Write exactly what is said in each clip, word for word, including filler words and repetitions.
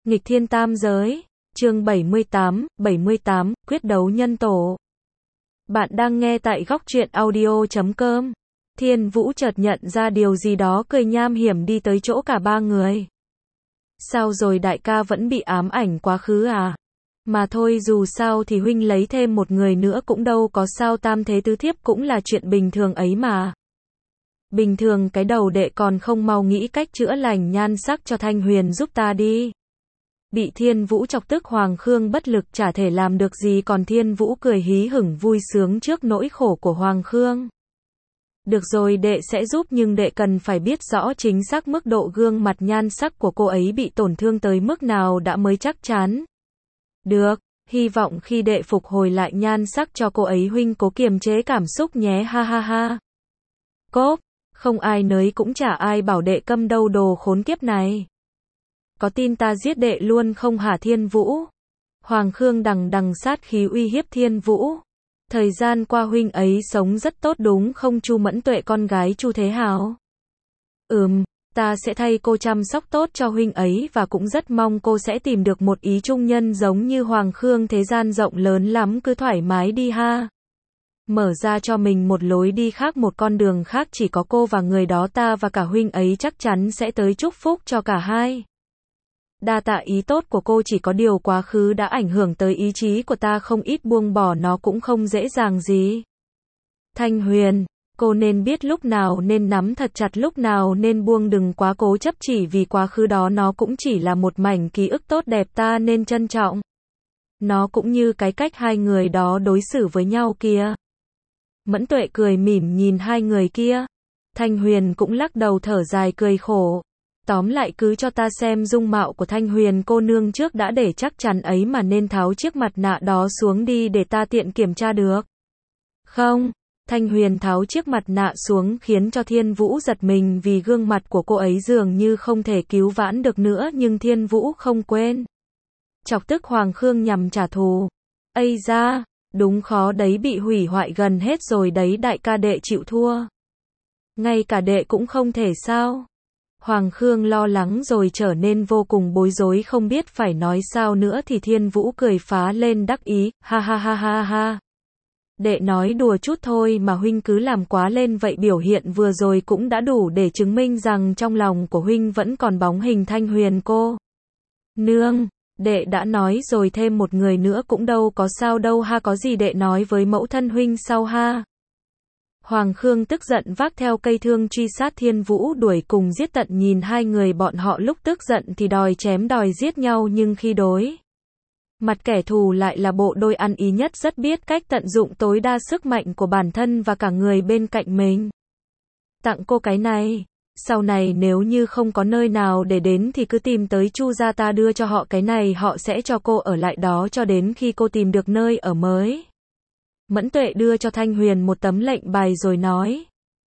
Nghịch thiên tam giới, chương bảy mươi tám, bảy mươi tám, quyết đấu nhân tổ. Bạn đang nghe tại góc truyện audio chấm com. Thiên Vũ chợt nhận ra điều gì đó, cười nham hiểm đi tới chỗ cả ba người. Sao rồi đại ca, vẫn bị ám ảnh quá khứ à? Mà thôi, dù sao thì huynh lấy thêm một người nữa cũng đâu có sao, tam thế tứ thiếp cũng là chuyện bình thường ấy mà. Bình thường cái đầu đệ còn không mau nghĩ cách chữa lành nhan sắc cho Thanh Huyền giúp ta đi. Bị Thiên Vũ chọc tức, Hoàng Khương bất lực chả thể làm được gì, còn Thiên Vũ cười hí hửng vui sướng trước nỗi khổ của Hoàng Khương. Được rồi, đệ sẽ giúp, nhưng đệ cần phải biết rõ chính xác mức độ gương mặt nhan sắc của cô ấy bị tổn thương tới mức nào đã mới chắc chắn. Được, hy vọng khi đệ phục hồi lại nhan sắc cho cô ấy, huynh cố kiềm chế cảm xúc nhé, ha ha ha. Cốp, không ai nới cũng chả ai bảo đệ câm đâu, đồ khốn kiếp này. Có tin ta giết đệ luôn không hả Thiên Vũ? Hoàng Khương đằng đằng sát khí uy hiếp Thiên Vũ. Thời gian qua huynh ấy sống rất tốt đúng không Chu Mẫn Tuệ, con gái Chu Thế Hào? Ừm, ta sẽ thay cô chăm sóc tốt cho huynh ấy, và cũng rất mong cô sẽ tìm được một ý trung nhân giống như Hoàng Khương. Thế gian rộng lớn lắm, cứ thoải mái đi ha. Mở ra cho mình một lối đi khác, một con đường khác, chỉ có cô và người đó, ta và cả huynh ấy chắc chắn sẽ tới chúc phúc cho cả hai. Đa tạ ý tốt của cô, chỉ có điều quá khứ đã ảnh hưởng tới ý chí của ta không ít, buông bỏ nó cũng không dễ dàng gì. Thanh Huyền, cô nên biết lúc nào nên nắm thật chặt, lúc nào nên buông, đừng quá cố chấp chỉ vì quá khứ đó nó cũng chỉ là một mảnh ký ức tốt đẹp, ta nên trân trọng. Nó cũng như cái cách hai người đó đối xử với nhau kia. Mẫn Tuệ cười mỉm nhìn hai người kia. Thanh Huyền cũng lắc đầu thở dài cười khổ. Tóm lại cứ cho ta xem dung mạo của Thanh Huyền cô nương trước đã, để chắc chắn ấy mà nên tháo chiếc mặt nạ đó xuống đi để ta tiện kiểm tra được. Không, Thanh Huyền tháo chiếc mặt nạ xuống khiến cho Thiên Vũ giật mình, vì gương mặt của cô ấy dường như không thể cứu vãn được nữa, nhưng Thiên Vũ không quên. Chọc tức Hoàng Khương nhằm trả thù. Ây da, đúng khó đấy, bị hủy hoại gần hết rồi đấy đại ca, đệ chịu thua. Ngay cả đệ cũng không thể sao? Hoàng Khương lo lắng rồi trở nên vô cùng bối rối, không biết phải nói sao nữa, thì Thiên Vũ cười phá lên đắc ý, ha ha ha ha ha. Đệ nói đùa chút thôi mà huynh cứ làm quá lên vậy, biểu hiện vừa rồi cũng đã đủ để chứng minh rằng trong lòng của huynh vẫn còn bóng hình Thanh Huyền cô nương. Đệ đã nói rồi, thêm một người nữa cũng đâu có sao đâu ha, có gì đệ nói với mẫu thân huynh sau ha. Hoàng Khương tức giận vác theo cây thương truy sát Thiên Vũ, đuổi cùng giết tận, nhìn hai người bọn họ lúc tức giận thì đòi chém đòi giết nhau, nhưng khi đối mặt kẻ thù lại là bộ đôi ăn ý nhất, rất biết cách tận dụng tối đa sức mạnh của bản thân và cả người bên cạnh mình. Tặng cô cái này, sau này nếu như không có nơi nào để đến thì cứ tìm tới Chu gia, ta đưa cho họ cái này, họ sẽ cho cô ở lại đó cho đến khi cô tìm được nơi ở mới. Mẫn Tuệ đưa cho Thanh Huyền một tấm lệnh bài rồi nói.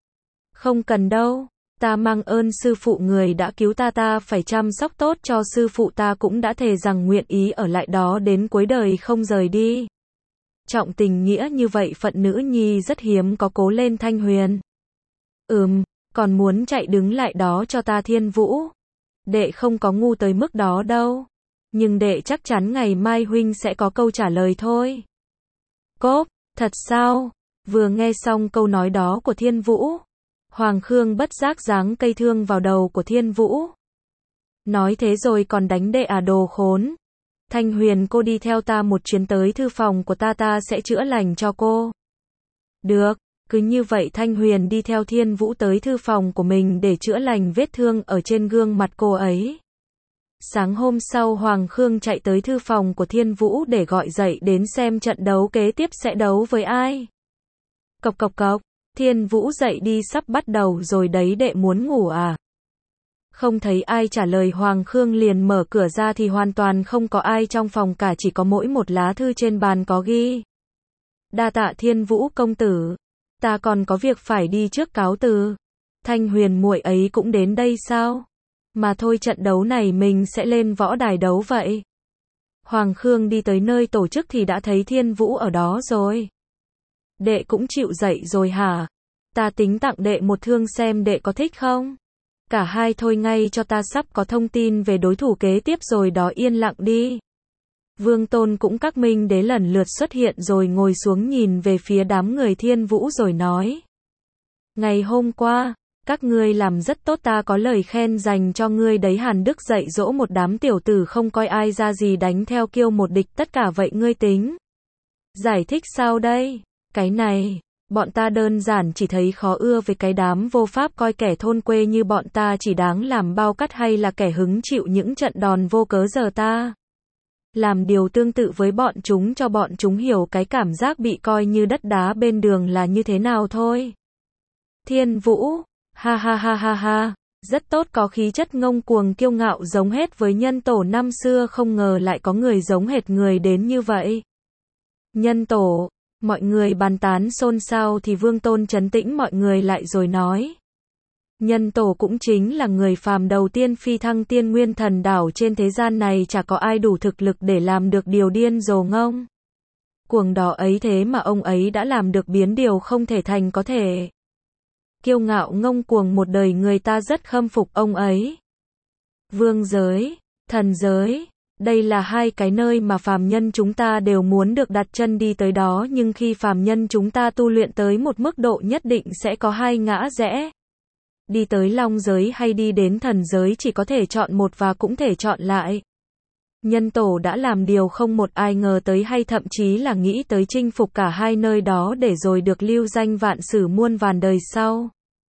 Không cần đâu, ta mang ơn sư phụ người đã cứu ta, ta phải chăm sóc tốt cho sư phụ, ta cũng đã thề rằng nguyện ý ở lại đó đến cuối đời không rời đi. Trọng tình nghĩa như vậy phận nữ nhi rất hiếm có, cố lên Thanh Huyền. Ừm, còn muốn chạy đứng lại đó cho ta Thiên Vũ. Đệ không có ngu tới mức đó đâu. Nhưng đệ chắc chắn ngày mai huynh sẽ có câu trả lời thôi. Cốp. Thật sao? Vừa nghe xong câu nói đó của Thiên Vũ, Hoàng Khương bất giác giáng cây thương vào đầu của Thiên Vũ. Nói thế rồi còn đánh đệ à, đồ khốn. Thanh Huyền cô đi theo ta một chuyến tới thư phòng của ta, ta sẽ chữa lành cho cô. Được, cứ như vậy Thanh Huyền đi theo Thiên Vũ tới thư phòng của mình để chữa lành vết thương ở trên gương mặt cô ấy. Sáng hôm sau Hoàng Khương chạy tới thư phòng của Thiên Vũ để gọi dậy đến xem trận đấu kế tiếp sẽ đấu với ai. Cộc cộc cộc, Thiên Vũ dậy đi, sắp bắt đầu rồi đấy, đệ muốn ngủ à? Không thấy ai trả lời, Hoàng Khương liền mở cửa ra thì hoàn toàn không có ai trong phòng cả, chỉ có mỗi một lá thư trên bàn có ghi. Đa tạ Thiên Vũ công tử, ta còn có việc phải đi trước, cáo từ. Thanh Huyền muội ấy cũng đến đây sao? Mà thôi, trận đấu này mình sẽ lên võ đài đấu vậy. Hoàng Khương đi tới nơi tổ chức thì đã thấy Thiên Vũ ở đó rồi. Đệ cũng chịu dậy rồi hả? Ta tính tặng đệ một thương xem đệ có thích không? Cả hai thôi ngay cho ta, sắp có thông tin về đối thủ kế tiếp rồi đó, yên lặng đi. Vương Tôn cũng các minh đế lần lượt xuất hiện rồi ngồi xuống nhìn về phía đám người Thiên Vũ rồi nói. Ngày hôm qua, các ngươi làm rất tốt, ta có lời khen dành cho ngươi đấy. Hàn Đức dạy dỗ một đám tiểu tử không coi ai ra gì, đánh theo kiêu một địch tất cả, vậy ngươi tính giải thích sao đây? Cái này, bọn ta đơn giản chỉ thấy khó ưa với cái đám vô pháp, coi kẻ thôn quê như bọn ta chỉ đáng làm bao cắt hay là kẻ hứng chịu những trận đòn vô cớ. Giờ ta làm điều tương tự với bọn chúng cho bọn chúng hiểu cái cảm giác bị coi như đất đá bên đường là như thế nào thôi. Thiên Vũ, ha ha ha ha ha, rất tốt, có khí chất ngông cuồng kiêu ngạo giống hết với Nhân Tổ năm xưa, không ngờ lại có người giống hệt người đến như vậy. Nhân Tổ, mọi người bàn tán xôn xao thì Vương Tôn trấn tĩnh mọi người lại rồi nói. Nhân Tổ cũng chính là người phàm đầu tiên phi thăng Tiên Nguyên Thần Đảo, trên thế gian này chả có ai đủ thực lực để làm được điều điên rồ ngông cuồng đó ấy, thế mà ông ấy đã làm được, biến điều không thể thành có thể. Kiêu ngạo ngông cuồng một đời, người ta rất khâm phục ông ấy. Vương giới, thần giới, đây là hai cái nơi mà phàm nhân chúng ta đều muốn được đặt chân đi tới đó, nhưng khi phàm nhân chúng ta tu luyện tới một mức độ nhất định sẽ có hai ngã rẽ. Đi tới long giới hay đi đến thần giới, chỉ có thể chọn một và cũng thể chọn lại. Nhân Tổ đã làm điều không một ai ngờ tới, hay thậm chí là nghĩ tới, chinh phục cả hai nơi đó để rồi được lưu danh vạn sử muôn vàn đời sau.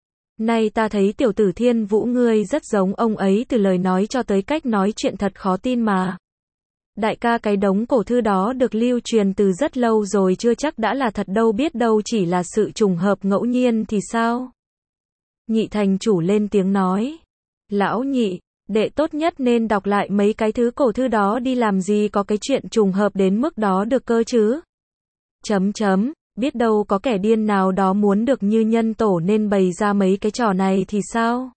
Nay ta thấy tiểu tử Thiên Vũ ngươi rất giống ông ấy, từ lời nói cho tới cách nói chuyện thật khó tin mà. Đại ca, cái đống cổ thư đó được lưu truyền từ rất lâu rồi, chưa chắc đã là thật đâu, biết đâu chỉ là sự trùng hợp ngẫu nhiên thì sao? Nhị thành chủ lên tiếng nói. Lão Nhị, đệ tốt nhất nên đọc lại mấy cái thứ cổ thư đó đi, làm gì có cái chuyện trùng hợp đến mức đó được cơ chứ? Chấm chấm, biết đâu có kẻ điên nào đó muốn được như Nhân Tổ nên bày ra mấy cái trò này thì sao?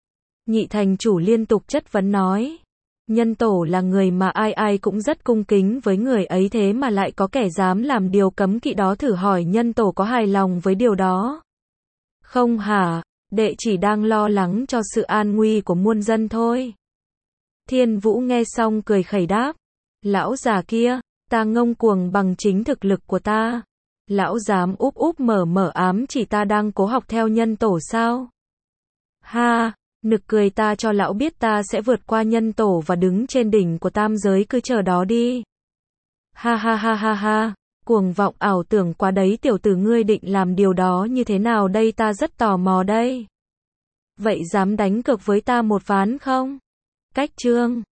Nhị thành chủ liên tục chất vấn nói. Nhân Tổ là người mà ai ai cũng rất cung kính với người ấy, thế mà lại có kẻ dám làm điều cấm kỵ đó, thử hỏi Nhân Tổ có hài lòng với điều đó không hả? Đệ chỉ đang lo lắng cho sự an nguy của muôn dân thôi. Thiên Vũ nghe xong cười khẩy đáp. Lão già kia, ta ngông cuồng bằng chính thực lực của ta. Lão dám úp úp mở mở ám chỉ ta đang cố học theo Nhân Tổ sao? Ha, nực cười, ta cho lão biết ta sẽ vượt qua Nhân Tổ và đứng trên đỉnh của tam giới, cứ chờ đó đi. Ha ha ha ha ha, cuồng vọng ảo tưởng quá đấy, tiểu tử ngươi định làm điều đó như thế nào đây, ta rất tò mò đây. Vậy dám đánh cược với ta một ván không? Cách chương